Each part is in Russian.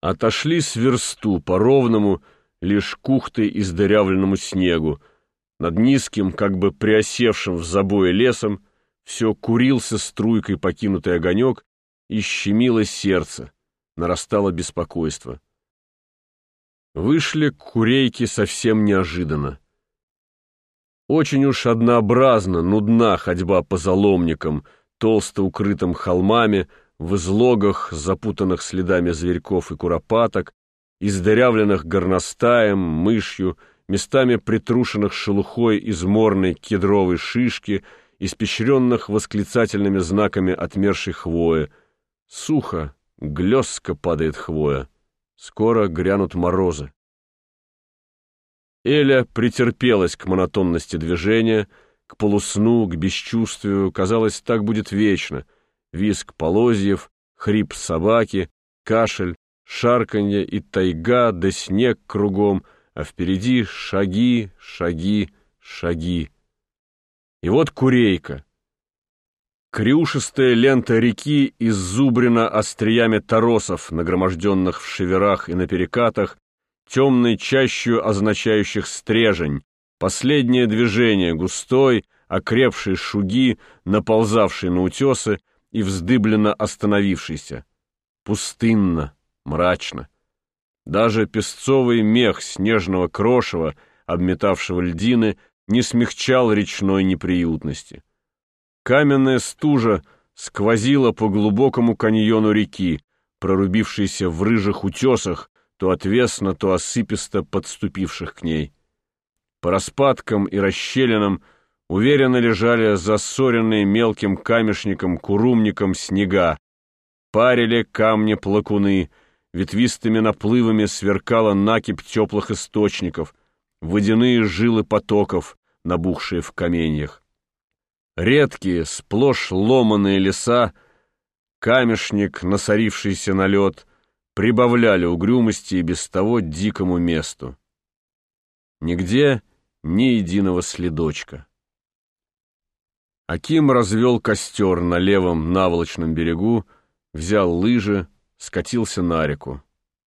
Отошли с версту по ровному, лишь кухтой издырявленному снегу. Над низким, как бы приосевшим в забое лесом, все курился струйкой покинутый огонек, и щемило сердце, нарастало беспокойство. Вышли к Курейке совсем неожиданно. Очень уж однообразно, нудна ходьба по заломникам, толсто укрытым холмами, в излогах, запутанных следами зверьков и куропаток, издырявленных горностаем, мышью, местами притрушенных шелухой изморной кедровой шишки, испещренных восклицательными знаками отмершей хвои. Сухо, глёстко падает хвоя. Скоро грянут морозы. Эля претерпелась к монотонности движения, к полусну, к бесчувствию. Казалось, так будет вечно. Визг полозьев, хрип собаки, кашель, шарканье и тайга, да снег кругом, а впереди шаги, шаги, шаги. И вот Курейка. Крюшистая лента реки иззубрена остриями торосов, нагроможденных в шеверах и на перекатах, темной чащью означающих стрежень, последнее движение густой, окрепшей шуги, наползавшей на утесы и вздыбленно остановившейся. Пустынно, мрачно. Даже песцовый мех снежного крошева, обметавшего льдины, не смягчал речной неприютности. Каменная стужа сквозила по глубокому каньону реки, прорубившейся в рыжих утесах, то отвесно, то осыписто подступивших к ней. По распадкам и расщелинам уверенно лежали засоренные мелким камешником-курумником снега, парили камни-плакуны, ветвистыми наплывами сверкала накипь теплых источников, водяные жилы потоков, набухшие в каменьях. Редкие, сплошь ломаные леса, камешник, насорившийся на лед, прибавляли угрюмости и без того дикому месту. Нигде ни единого следочка. Аким развел костер на левом наволочном берегу, взял лыжи, скатился на реку.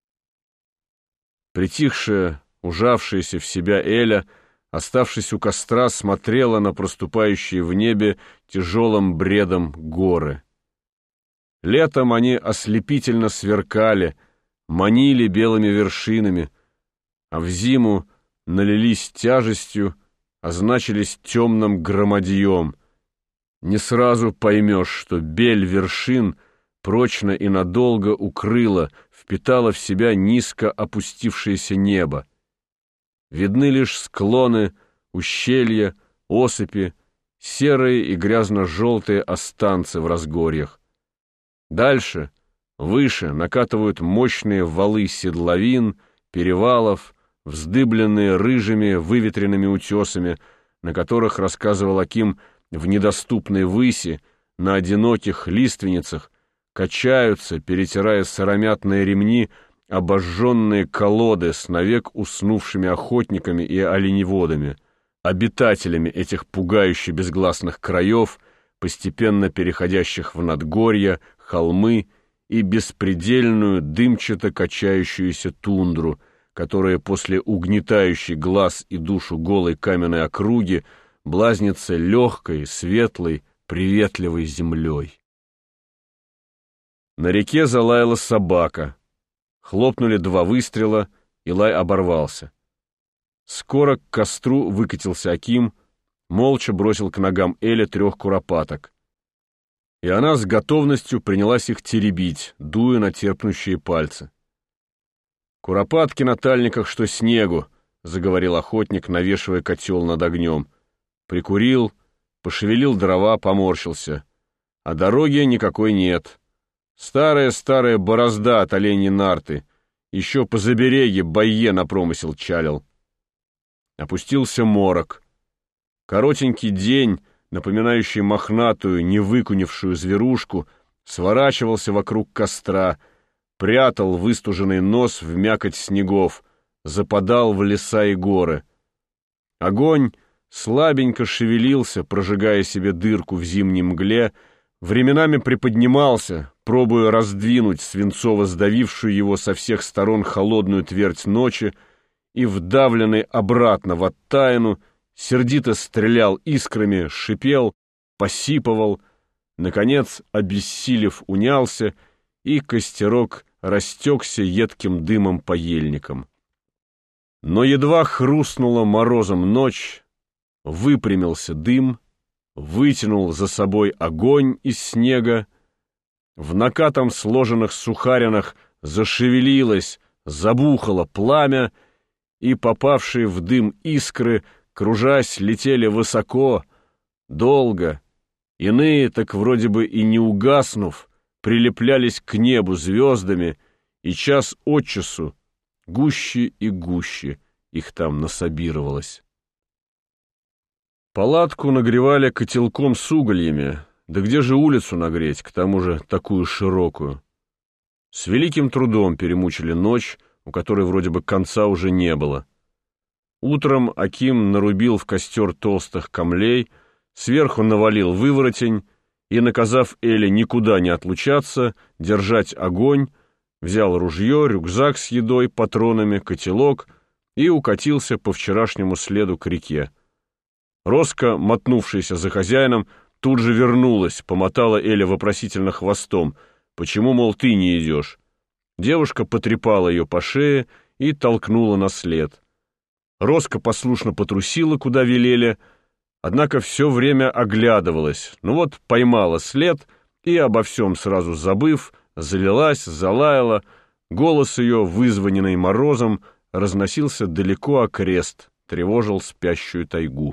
Притихшая, ужавшаяся в себя Эля, оставшись у костра, смотрела на проступающие в небе тяжелым бредом горы. Летом они ослепительно сверкали, манили белыми вершинами, а в зиму налились тяжестью, означились темным громадьем. Не сразу поймешь, что бель вершин прочно и надолго укрыла, впитала в себя низко опустившееся небо. Видны лишь склоны, ущелья, осыпи, серые и грязно-желтые останцы в разгорьях. Дальше, выше, накатывают мощные валы седловин, перевалов, вздыбленные рыжими выветренными утесами, на которых, рассказывал Аким, в недоступной выси, на одиноких лиственницах, качаются, перетирая сыромятные ремни, обожженные колоды с навек уснувшими охотниками и оленеводами, обитателями этих пугающе безгласных краев, постепенно переходящих в надгорья, холмы и беспредельную дымчато качающуюся тундру, которая после угнетающей глаз и душу голой каменной округи блазнится легкой, светлой, приветливой землей. На реке залаяла собака. Хлопнули 2 выстрела, и лай оборвался. Скоро к костру выкатился Аким, молча бросил к ногам Эли 3 куропаток. И она с готовностью принялась их теребить, дуя на терпнущие пальцы. «Куропатки на тальниках, что снегу», — заговорил охотник, навешивая котел над огнем. Прикурил, пошевелил дрова, поморщился. А дороги никакой нет. Старая-старая борозда от оленьей нарты. Еще по забереге Байе на промысел чалил. Опустился морок. Коротенький день, напоминающий мохнатую, невыкунившую зверушку, сворачивался вокруг костра, прятал выстуженный нос в мякоть снегов, западал в леса и горы. Огонь слабенько шевелился, прожигая себе дырку в зимней мгле, временами приподнимался, пробуя раздвинуть свинцово сдавившую его со всех сторон холодную твердь ночи, и, вдавленный обратно в оттаину, сердито стрелял искрами, шипел, посипывал, наконец, обессилев, унялся, и костерок растекся едким дымом по ельникам. Но едва хрустнула морозом ночь, выпрямился дым, вытянул за собой огонь из снега, в накатом сложенных сухаринах зашевелилось, забухало пламя, и попавшие в дым искры, кружась, летели высоко, долго, иные, так вроде бы и не угаснув, прилеплялись к небу звездами, и час от часу гуще и гуще их там насобировалось. Палатку нагревали котелком с угольями, да где же улицу нагреть, к тому же такую широкую? С великим трудом перемучили ночь, у которой вроде бы конца уже не было. Утром Аким нарубил в костер толстых камлей, сверху навалил выворотень и, наказав Эле никуда не отлучаться, держать огонь, взял ружье, рюкзак с едой, патронами, котелок и укатился по вчерашнему следу к реке. Роска, мотнувшаяся за хозяином, тут же вернулась, помотала Эля вопросительно хвостом. «Почему, мол, ты не идешь?» Девушка потрепала ее по шее и толкнула на след. Роска послушно потрусила, куда велели, однако все время оглядывалась. Ну вот поймала след и, обо всем сразу забыв, залилась, залаяла. Голос ее, вызванный морозом, разносился далеко окрест, тревожил спящую тайгу.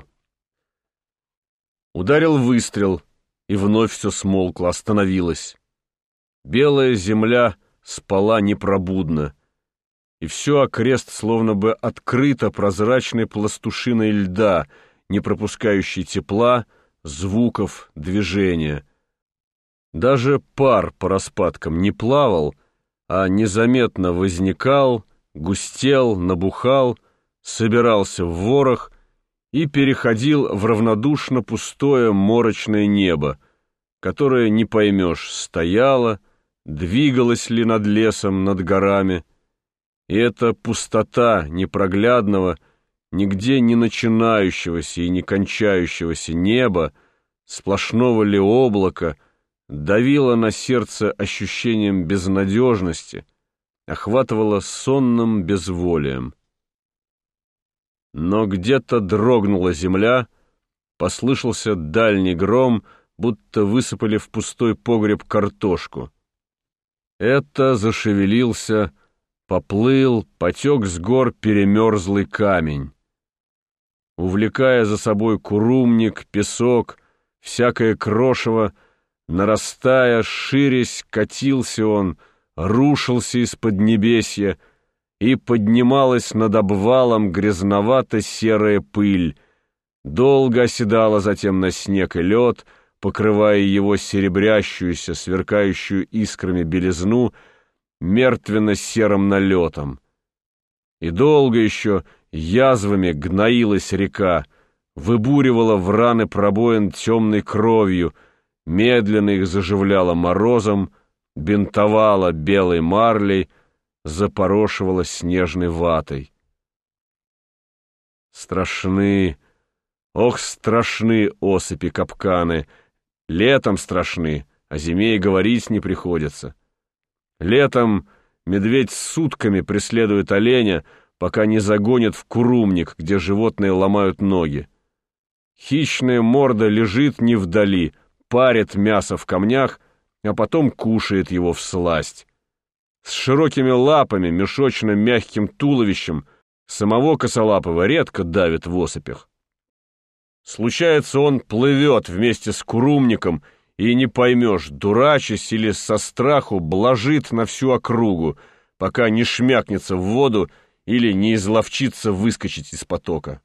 Ударил выстрел, и вновь все смолкло, остановилось. Белая земля спала непробудно, и все окрест словно бы открыто прозрачной пластушиной льда, не пропускающей тепла, звуков, движения. Даже пар по распадкам не плавал, а незаметно возникал, густел, набухал, собирался в ворох и переходил в равнодушно пустое морочное небо, которое, не поймешь, стояло, двигалось ли над лесом, над горами, и эта пустота непроглядного, нигде не начинающегося и не кончающегося неба, сплошного ли облака, давила на сердце ощущением безнадежности, охватывала сонным безволием. Но где-то дрогнула земля, послышался дальний гром, будто высыпали в пустой погреб картошку. Это зашевелился, поплыл, потек с гор перемерзлый камень. Увлекая за собой курумник, песок, всякое крошево, нарастая, ширясь, катился он, рушился из-под небесья, и поднималась над обвалом грязновато-серая пыль, долго оседала затем на снег и лед, покрывая его серебрящуюся, сверкающую искрами белизну, мертвенно-серым налетом. И долго еще язвами гноилась река, выбуривала в раны пробоин темной кровью, медленно их заживляла морозом, бинтовала белой марлей, запорошивала снежной ватой. Страшны, ох, страшны осыпи-капканы, летом страшны, а зиме и говорить не приходится. Летом медведь сутками преследует оленя, пока не загонит в курумник, где животные ломают ноги. Хищная морда лежит не вдали, парит мясо в камнях, а потом кушает его всласть. С широкими лапами, мешочно-мягким туловищем самого косолапого редко давит в осыпях. Случается, он плывет вместе с курумником, и не поймешь, дурачась или со страху блажит на всю округу, пока не шмякнется в воду или не изловчится выскочить из потока.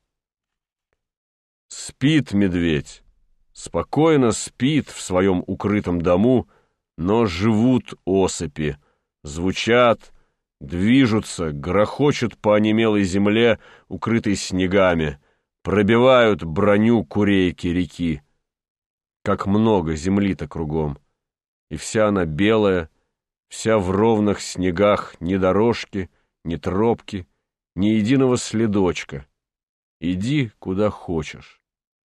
Спит медведь, спокойно спит в своем укрытом дому, но живут осыпи, звучат, движутся, грохочут по онемелой земле, укрытой снегами, пробивают броню курейки реки. как много земли-то кругом, и вся она белая, вся в ровных снегах, ни дорожки, ни тропки, ни единого следочка. Иди, куда хочешь.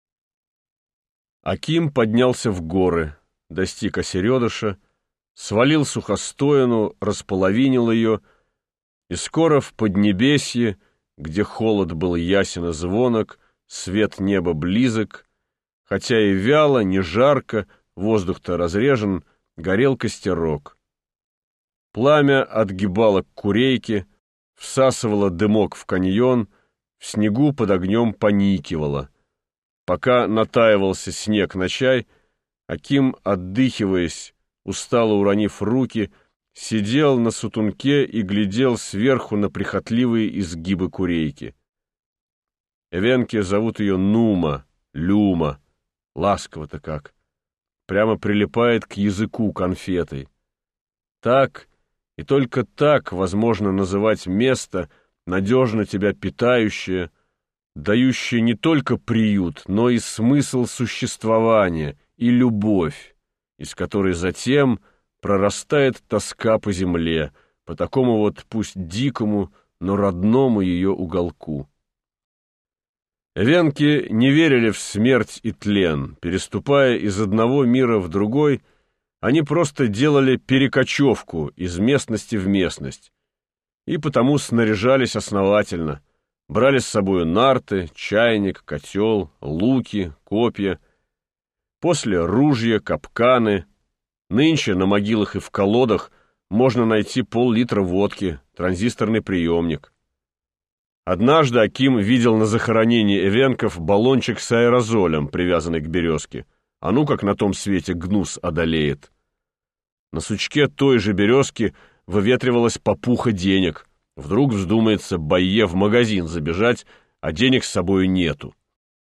Аким поднялся в горы, достиг Осередыша, свалил Сухостояну, располовинил ее, и скоро в Поднебесье, где холод был ясен и звонок, свет неба близок, хотя и вяло, не жарко, воздух-то разрежен, горел костерок. Пламя отгибало к курейке, всасывало дымок в каньон, в снегу под огнем поникивало. Пока натаивался снег на чай, Аким, отдыхиваясь, устало уронив руки, сидел на сутунке и глядел сверху на прихотливые изгибы курейки. Эвенки зовут ее Нума, Люма, ласково-то как, прямо прилипает к языку конфетой. Так и только так возможно называть место, надежно тебя питающее, дающее не только приют, но и смысл существования и любовь, из которой затем прорастает тоска по земле, по такому вот пусть дикому, но родному ее уголку. Эвенки не верили в смерть и тлен. Переступая из одного мира в другой, они просто делали перекочевку из местности в местность, и потому снаряжались основательно, брали с собой нарты, чайник, котел, луки, копья, после ружья, капканы. Нынче на могилах и в колодах можно найти пол-литра водки, транзисторный приемник. Однажды Аким видел на захоронении эвенков баллончик с аэрозолем, привязанный к березке. А ну как на том свете гнус одолеет. На сучке той же березки выветривалась попуха денег. Вдруг вздумается Байе в магазин забежать, а денег с собой нету.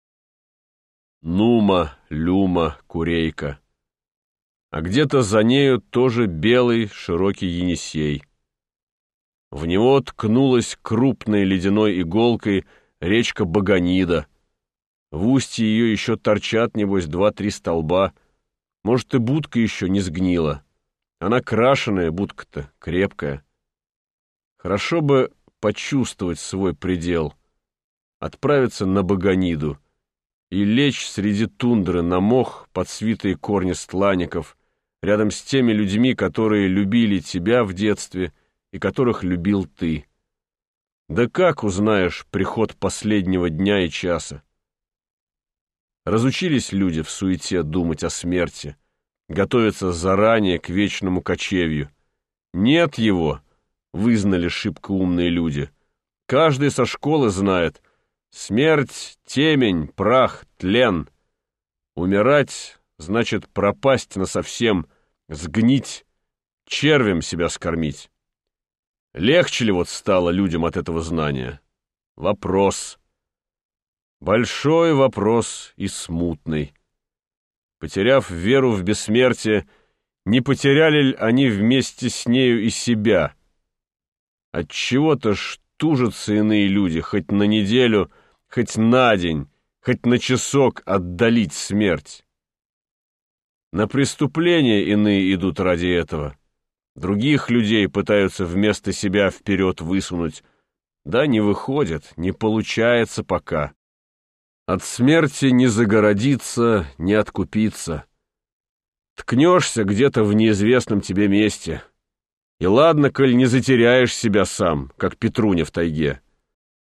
Нума, Люма, Курейка. А где-то за нею тоже белый широкий Енисей. В него ткнулась крупной ледяной иголкой речка Баганида. В устье ее еще торчат, небось, 2-3 столба. Может, и будка еще не сгнила. Она крашеная, будка-то, крепкая. Хорошо бы почувствовать свой предел, отправиться на Баганиду и лечь среди тундры на мох под свитые корни стланников, рядом с теми людьми, которые любили тебя в детстве и которых любил ты. Да как узнаешь приход последнего дня и часа? Разучились люди в суете думать о смерти, готовиться заранее к вечному кочевью. Нет его, вызнали шибко умные люди. Каждый со школы знает: смерть, темень, прах, тлен. Умирать значит пропасть насовсем, сгнить, червем себя скормить. Легче ли вот стало людям от этого знания? Вопрос. Большой вопрос и смутный. Потеряв веру в бессмертие, не потеряли ли они вместе с нею и себя? Отчего-то ж тужатся иные люди хоть на неделю, хоть на день, хоть на часок отдалить смерть. На преступления иные идут ради этого. Других людей пытаются вместо себя вперед высунуть. Да не выходит, не получается пока. От смерти не загородиться, не откупиться. Ткнешься где-то в неизвестном тебе месте. И ладно, коль не затеряешь себя сам, как Петруня в тайге.